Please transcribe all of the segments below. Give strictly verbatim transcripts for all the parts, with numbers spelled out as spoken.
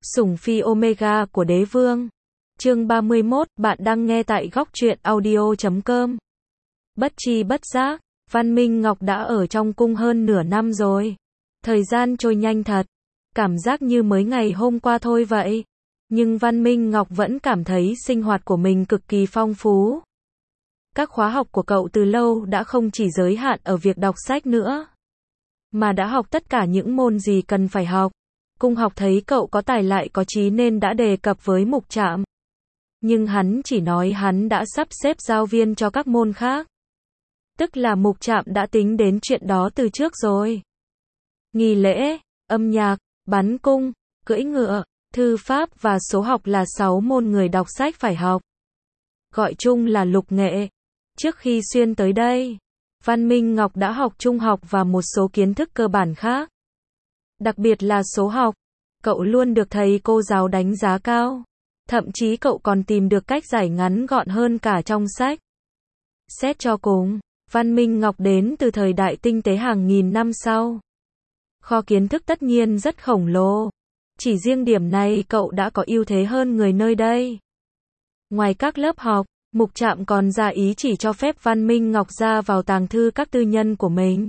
Sủng phi Omega của đế vương. Chương ba mươi mốt, bạn đang nghe tại góc truyện audio chấm com. Bất chi bất giác, Văn Minh Ngọc đã ở trong cung hơn nửa năm rồi. Thời gian trôi nhanh thật, cảm giác như mới ngày hôm qua thôi vậy. Nhưng Văn Minh Ngọc vẫn cảm thấy sinh hoạt của mình cực kỳ phong phú. Các khóa học của cậu từ lâu đã không chỉ giới hạn ở việc đọc sách nữa, mà đã học tất cả những môn gì cần phải học. Cung học thấy cậu có tài lại có trí nên đã đề cập với Mục Trạm. Nhưng hắn chỉ nói hắn đã sắp xếp giao viên cho các môn khác. Tức là Mục Trạm đã tính đến chuyện đó từ trước rồi. Nghi lễ, âm nhạc, bắn cung, cưỡi ngựa, thư pháp và số học là sáu môn người đọc sách phải học. Gọi chung là lục nghệ. Trước khi xuyên tới đây, Văn Minh Ngọc đã học trung học và một số kiến thức cơ bản khác. Đặc biệt là số học, cậu luôn được thầy cô giáo đánh giá cao. Thậm chí cậu còn tìm được cách giải ngắn gọn hơn cả trong sách. Xét cho cùng, Văn Minh Ngọc đến từ thời đại tinh tế hàng nghìn năm sau. Kho kiến thức tất nhiên rất khổng lồ. Chỉ riêng điểm này cậu đã có ưu thế hơn người nơi đây. Ngoài các lớp học, Mục Trạm còn ra ý chỉ cho phép Văn Minh Ngọc ra vào tàng thư các tư nhân của mình.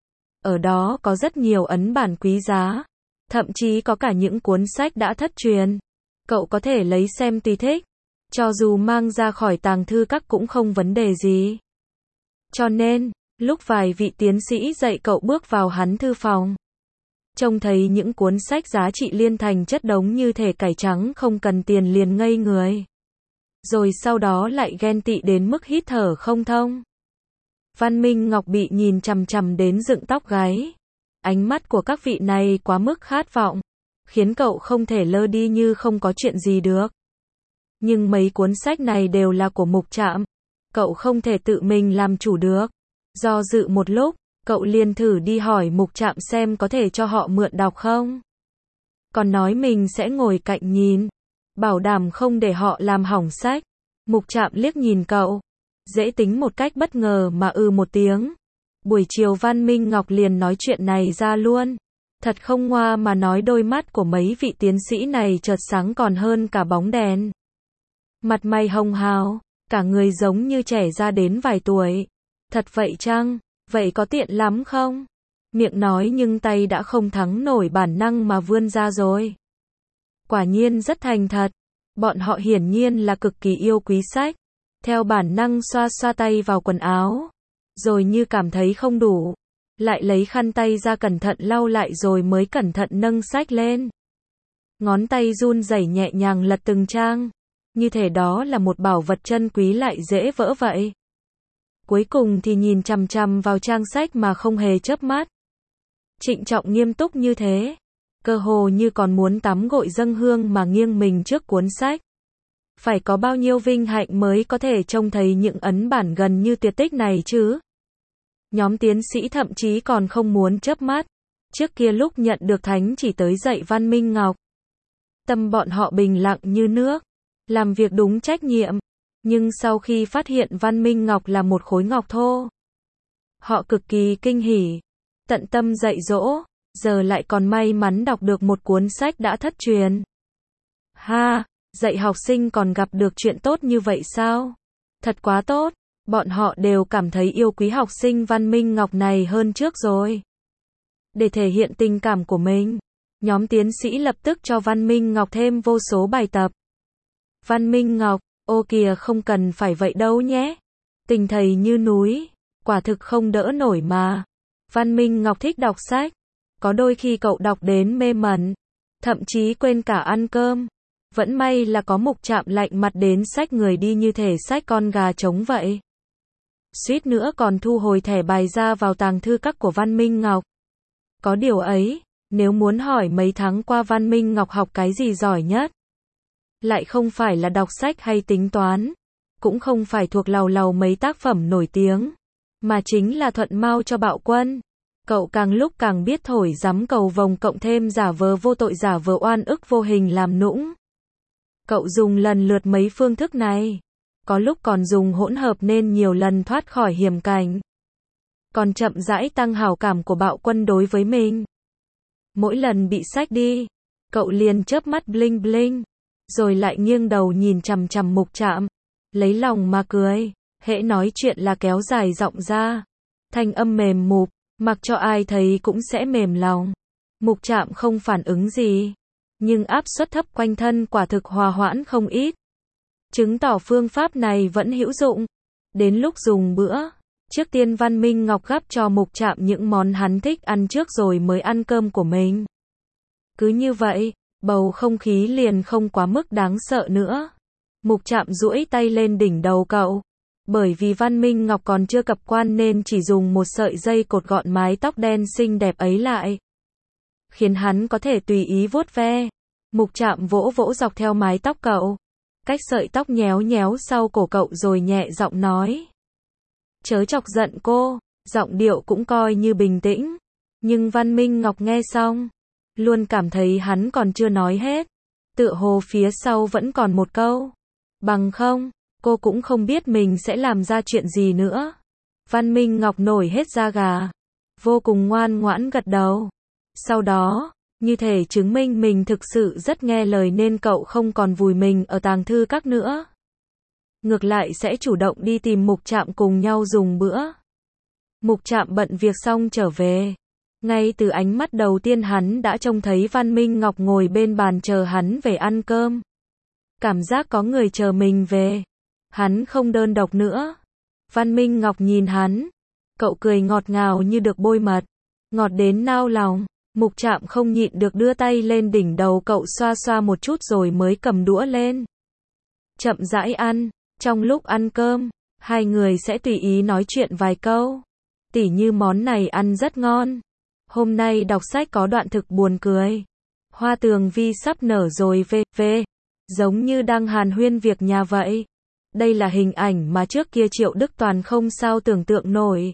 Ở đó có rất nhiều ấn bản quý giá, thậm chí có cả những cuốn sách đã thất truyền. Cậu có thể lấy xem tùy thích, cho dù mang ra khỏi tàng thư các cũng không vấn đề gì. Cho nên, lúc vài vị tiến sĩ dạy cậu bước vào hắn thư phòng, trông thấy những cuốn sách giá trị liên thành chất đống như thể cải trắng không cần tiền liền ngây người. Rồi sau đó lại ghen tị đến mức hít thở không thông. Văn Minh Ngọc bị nhìn chằm chằm đến dựng tóc gáy. Ánh mắt của các vị này quá mức khát vọng, khiến cậu không thể lơ đi như không có chuyện gì được. Nhưng mấy cuốn sách này đều là của Mục Trạm. Cậu không thể tự mình làm chủ được. Do dự một lúc, cậu liền thử đi hỏi Mục Trạm xem có thể cho họ mượn đọc không. Còn nói mình sẽ ngồi cạnh nhìn, bảo đảm không để họ làm hỏng sách. Mục Trạm liếc nhìn cậu, dễ tính một cách bất ngờ mà ừ một tiếng. Buổi chiều Văn Minh Ngọc liền nói chuyện này ra luôn. Thật không ngoa mà nói đôi mắt của mấy vị tiến sĩ này chợt sáng còn hơn cả bóng đèn. Mặt mày hồng hào, cả người giống như trẻ ra đến vài tuổi. Thật vậy chăng? Vậy có tiện lắm không? Miệng nói nhưng tay đã không thắng nổi bản năng mà vươn ra rồi. Quả nhiên rất thành thật. Bọn họ hiển nhiên là cực kỳ yêu quý sách. Theo bản năng xoa xoa tay vào quần áo. Rồi như cảm thấy không đủ, lại lấy khăn tay ra cẩn thận lau lại rồi mới cẩn thận nâng sách lên. Ngón tay run rẩy nhẹ nhàng lật từng trang. Như thể đó là một bảo vật chân quý lại dễ vỡ vậy. Cuối cùng thì nhìn chằm chằm vào trang sách mà không hề chớp mắt. Trịnh trọng nghiêm túc như thế. Cơ hồ như còn muốn tắm gội dâng hương mà nghiêng mình trước cuốn sách. Phải có bao nhiêu vinh hạnh mới có thể trông thấy những ấn bản gần như tuyệt tích này chứ. Nhóm tiến sĩ thậm chí còn không muốn chớp mắt. Trước kia lúc nhận được thánh chỉ tới dạy Văn Minh Ngọc, tâm bọn họ bình lặng như nước, làm việc đúng trách nhiệm. Nhưng sau khi phát hiện Văn Minh Ngọc là một khối ngọc thô, họ cực kỳ kinh hỉ, tận tâm dạy dỗ, giờ lại còn may mắn đọc được một cuốn sách đã thất truyền. Ha, dạy học sinh còn gặp được chuyện tốt như vậy sao? Thật quá tốt. Bọn họ đều cảm thấy yêu quý học sinh Văn Minh Ngọc này hơn trước rồi. Để thể hiện tình cảm của mình, nhóm tiến sĩ lập tức cho Văn Minh Ngọc thêm vô số bài tập. Văn Minh Ngọc, ô kìa không cần phải vậy đâu nhé. Tình thầy như núi, quả thực không đỡ nổi mà. Văn Minh Ngọc thích đọc sách. Có đôi khi cậu đọc đến mê mẩn, thậm chí quên cả ăn cơm. Vẫn may là có Mục Trạm lạnh mặt đến xách người đi như thể xách con gà trống vậy. Suýt nữa còn thu hồi thẻ bài ra vào tàng thư các của Văn Minh Ngọc. Có điều ấy, nếu muốn hỏi mấy tháng qua Văn Minh Ngọc học cái gì giỏi nhất, lại không phải là đọc sách hay tính toán, cũng không phải thuộc lầu lầu mấy tác phẩm nổi tiếng, mà chính là thuận mau cho bạo quân. Cậu càng lúc càng biết thổi giắm cầu vồng cộng thêm giả vờ vô tội giả vờ oan ức vô hình làm nũng. Cậu dùng lần lượt mấy phương thức này. Có lúc còn dùng hỗn hợp nên nhiều lần thoát khỏi hiểm cảnh. Còn chậm rãi tăng hảo cảm của bạo quân đối với mình. Mỗi lần bị xách đi, Cậu liền chớp mắt bling bling, rồi lại nghiêng đầu nhìn chằm chằm Mục Trạm, lấy lòng mà cười, hễ nói chuyện là kéo dài giọng ra, thanh âm mềm mụp, mặc cho ai thấy cũng sẽ mềm lòng. Mục Trạm không phản ứng gì, nhưng áp suất thấp quanh thân quả thực hòa hoãn không ít, chứng tỏ phương pháp này vẫn hữu dụng. Đến lúc dùng bữa, trước tiên Văn Minh Ngọc gắp cho Mục Trạm những món hắn thích ăn trước rồi mới ăn cơm của mình. Cứ như vậy, bầu không khí liền không quá mức đáng sợ nữa. Mục Trạm duỗi tay lên đỉnh đầu cậu. Bởi vì Văn Minh Ngọc còn chưa cập quan nên chỉ dùng một sợi dây cột gọn mái tóc đen xinh đẹp ấy lại, khiến hắn có thể tùy ý vuốt ve. Mục Trạm vỗ vỗ dọc theo mái tóc cậu, cách sợi tóc nhéo nhéo sau cổ cậu rồi nhẹ giọng nói. Chớ chọc giận cô, giọng điệu cũng coi như bình tĩnh. Nhưng Văn Minh Ngọc nghe xong, luôn cảm thấy hắn còn chưa nói hết. Tựa hồ phía sau vẫn còn một câu. Bằng không, cô cũng không biết mình sẽ làm ra chuyện gì nữa. Văn Minh Ngọc nổi hết da gà, vô cùng ngoan ngoãn gật đầu. Sau đó, như thể chứng minh mình thực sự rất nghe lời nên cậu không còn vùi mình ở tàng thư các nữa. Ngược lại sẽ chủ động đi tìm Mục Trạm cùng nhau dùng bữa. Mục Trạm bận việc xong trở về. Ngay từ ánh mắt đầu tiên hắn đã trông thấy Văn Minh Ngọc ngồi bên bàn chờ hắn về ăn cơm. Cảm giác có người chờ mình về. Hắn không đơn độc nữa. Văn Minh Ngọc nhìn hắn. Cậu cười ngọt ngào như được bôi mật. Ngọt đến nao lòng. Mục Trạm không nhịn được đưa tay lên đỉnh đầu cậu xoa xoa một chút rồi mới cầm đũa lên. Chậm rãi ăn. Trong lúc ăn cơm, hai người sẽ tùy ý nói chuyện vài câu. Tỉ như món này ăn rất ngon. Hôm nay đọc sách có đoạn thực buồn cười. Hoa tường vi sắp nở rồi về, về. Giống như đang hàn huyên việc nhà vậy. Đây là hình ảnh mà trước kia Triệu Đức Toàn không sao tưởng tượng nổi.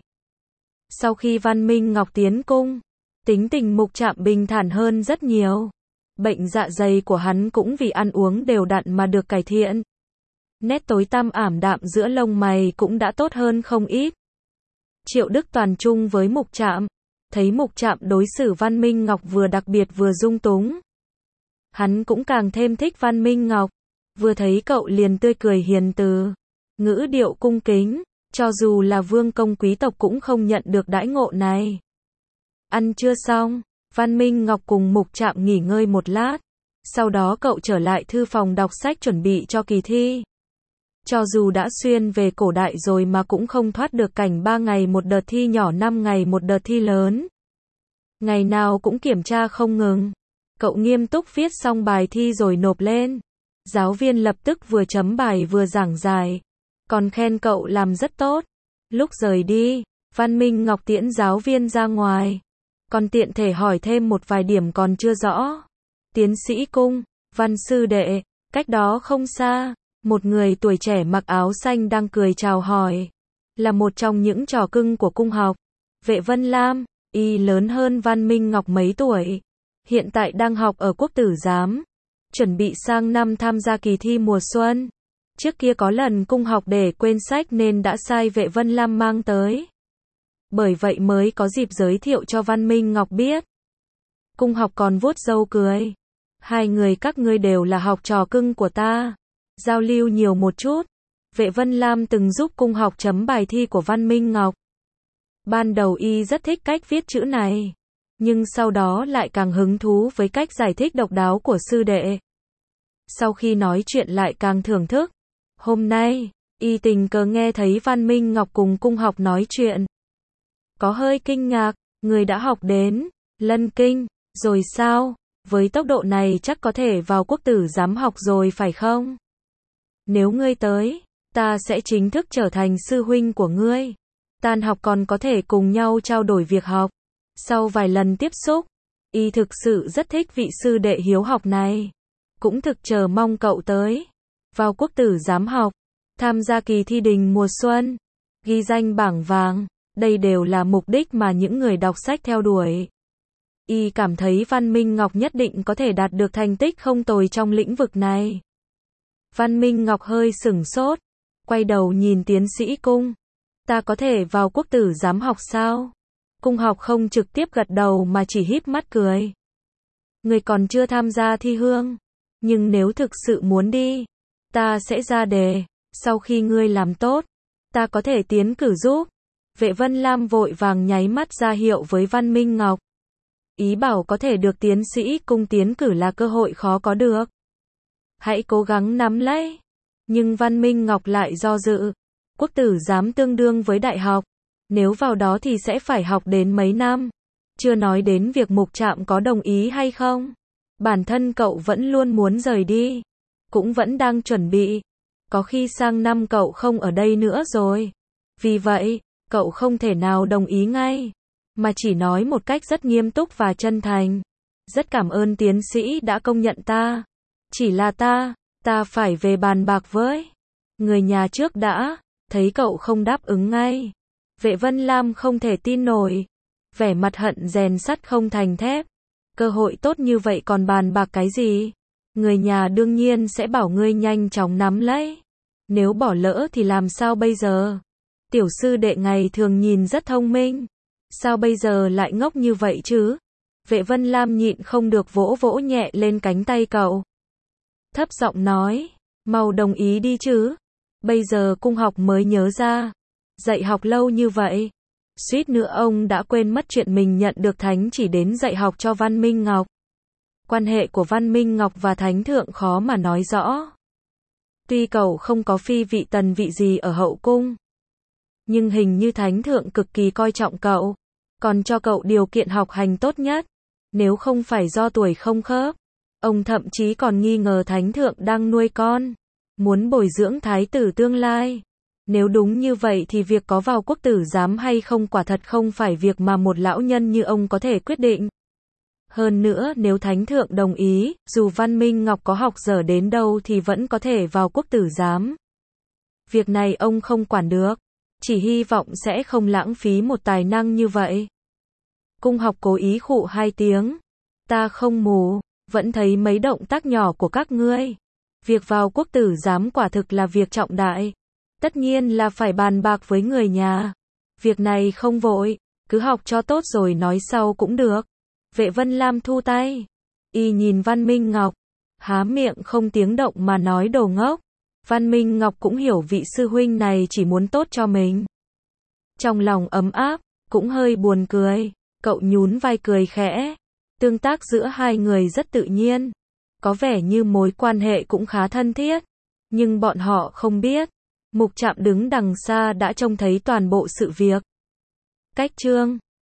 Sau khi Văn Minh Ngọc tiến cung, tính tình Mục Trạm bình thản hơn rất nhiều. Bệnh dạ dày của hắn cũng vì ăn uống đều đặn mà được cải thiện. Nét tối tăm ảm đạm giữa lông mày cũng đã tốt hơn không ít. Triệu Đức Toàn chung với Mục Trạm, thấy Mục Trạm đối xử Văn Minh Ngọc vừa đặc biệt vừa dung túng. Hắn cũng càng thêm thích Văn Minh Ngọc, vừa thấy cậu liền tươi cười hiền từ, ngữ điệu cung kính, cho dù là vương công quý tộc cũng không nhận được đãi ngộ này. Ăn trưa xong, Văn Minh Ngọc cùng Mục Trạm nghỉ ngơi một lát, sau đó cậu trở lại thư phòng đọc sách chuẩn bị cho kỳ thi. Cho dù đã xuyên về cổ đại rồi mà cũng không thoát được cảnh ba ngày một đợt thi nhỏ năm ngày một đợt thi lớn. Ngày nào cũng kiểm tra không ngừng. Cậu nghiêm túc viết xong bài thi rồi nộp lên. Giáo viên lập tức vừa chấm bài vừa giảng giải. Còn khen cậu làm rất tốt. Lúc rời đi, Văn Minh Ngọc tiễn giáo viên ra ngoài. Còn tiện thể hỏi thêm một vài điểm còn chưa rõ. Tiến sĩ cung, Văn sư đệ, cách đó không xa. Một người tuổi trẻ mặc áo xanh đang cười chào hỏi. Là một trong những trò cưng của cung học. Vệ Vân Lam, y lớn hơn Văn Minh Ngọc mấy tuổi. Hiện tại đang học ở Quốc tử giám. Chuẩn bị sang năm tham gia kỳ thi mùa xuân. Trước kia có lần cung học để quên sách nên đã sai Vệ Vân Lam mang tới. Bởi vậy mới có dịp giới thiệu cho Văn Minh Ngọc biết. Cung học còn vuốt râu cười. Hai người các ngươi đều là học trò cưng của ta. Giao lưu nhiều một chút. Vệ Vân Lam từng giúp cung học chấm bài thi của Văn Minh Ngọc. Ban đầu y rất thích cách viết chữ này. Nhưng sau đó lại càng hứng thú với cách giải thích độc đáo của sư đệ. Sau khi nói chuyện lại càng thưởng thức. Hôm nay, y tình cờ nghe thấy Văn Minh Ngọc cùng cung học nói chuyện. Có hơi kinh ngạc, người đã học đến Lân Kinh, rồi sao? Với tốc độ này chắc có thể vào Quốc tử giám học rồi phải không? Nếu ngươi tới, ta sẽ chính thức trở thành sư huynh của ngươi. Tan học còn có thể cùng nhau trao đổi việc học. Sau vài lần tiếp xúc, y thực sự rất thích vị sư đệ hiếu học này. Cũng thực chờ mong cậu tới. Vào Quốc tử giám học, tham gia kỳ thi đình mùa xuân, ghi danh bảng vàng, đây đều là mục đích mà những người đọc sách theo đuổi. Y cảm thấy Văn Minh Ngọc nhất định có thể đạt được thành tích không tồi trong lĩnh vực này. Văn Minh Ngọc hơi sửng sốt, quay đầu nhìn tiến sĩ cung. Ta có thể vào Quốc tử giám học sao? Cung học không trực tiếp gật đầu mà chỉ híp mắt cười. Ngươi còn chưa tham gia thi hương. Nhưng nếu thực sự muốn đi, ta sẽ ra đề. Sau khi ngươi làm tốt, ta có thể tiến cử giúp. Vệ Vân Lam vội vàng nháy mắt ra hiệu với Văn Minh Ngọc. Ý bảo có thể được tiến sĩ cung tiến cử là cơ hội khó có được. Hãy cố gắng nắm lấy. Nhưng Văn Minh Ngọc lại do dự. Quốc tử giám tương đương với đại học. Nếu vào đó thì sẽ phải học đến mấy năm. Chưa nói đến việc mục trạm có đồng ý hay không. Bản thân cậu vẫn luôn muốn rời đi. Cũng vẫn đang chuẩn bị. Có khi sang năm cậu không ở đây nữa rồi. Vì vậy, cậu không thể nào đồng ý ngay. Mà chỉ nói một cách rất nghiêm túc và chân thành. Rất cảm ơn tiến sĩ đã công nhận ta. Chỉ là ta, ta phải về bàn bạc với người nhà trước đã. Thấy cậu không đáp ứng ngay. Vệ Vân Lam không thể tin nổi. Vẻ mặt hận rèn sắt không thành thép. Cơ hội tốt như vậy còn bàn bạc cái gì? Người nhà đương nhiên sẽ bảo ngươi nhanh chóng nắm lấy. Nếu bỏ lỡ thì làm sao bây giờ? Tiểu sư đệ ngày thường nhìn rất thông minh. Sao bây giờ lại ngốc như vậy chứ? Vệ Vân Lam nhịn không được vỗ vỗ nhẹ lên cánh tay cậu. Thấp giọng nói, mau đồng ý đi chứ. Bây giờ cung học mới nhớ ra. Dạy học lâu như vậy. Suýt nữa ông đã quên mất chuyện mình nhận được thánh chỉ đến dạy học cho Văn Minh Ngọc. Quan hệ của Văn Minh Ngọc và thánh thượng khó mà nói rõ. Tuy cậu không có phi vị tần vị gì ở hậu cung. Nhưng hình như thánh thượng cực kỳ coi trọng cậu. Còn cho cậu điều kiện học hành tốt nhất. Nếu không phải do tuổi không khớp. Ông thậm chí còn nghi ngờ thánh thượng đang nuôi con. Muốn bồi dưỡng thái tử tương lai. Nếu đúng như vậy thì việc có vào quốc tử giám hay không quả thật không phải việc mà một lão nhân như ông có thể quyết định. Hơn nữa nếu thánh thượng đồng ý, dù Văn Minh Ngọc có học dở đến đâu thì vẫn có thể vào quốc tử giám. Việc này ông không quản được. Chỉ hy vọng sẽ không lãng phí một tài năng như vậy. Cung học cố ý khụ hai tiếng. Ta không mù, vẫn thấy mấy động tác nhỏ của các ngươi. Việc vào quốc tử giám quả thực là việc trọng đại. Tất nhiên là phải bàn bạc với người nhà. Việc này không vội, cứ học cho tốt rồi nói sau cũng được. Vệ Vân Lam thu tay. Y nhìn Văn Minh Ngọc. Há miệng không tiếng động mà nói đồ ngốc. Văn Minh Ngọc cũng hiểu vị sư huynh này chỉ muốn tốt cho mình. Trong lòng ấm áp, cũng hơi buồn cười. Cậu nhún vai cười khẽ. Tương tác giữa hai người rất tự nhiên. Có vẻ như mối quan hệ cũng khá thân thiết. Nhưng bọn họ không biết. Mục Trạm đứng đằng xa đã trông thấy toàn bộ sự việc. Cách chương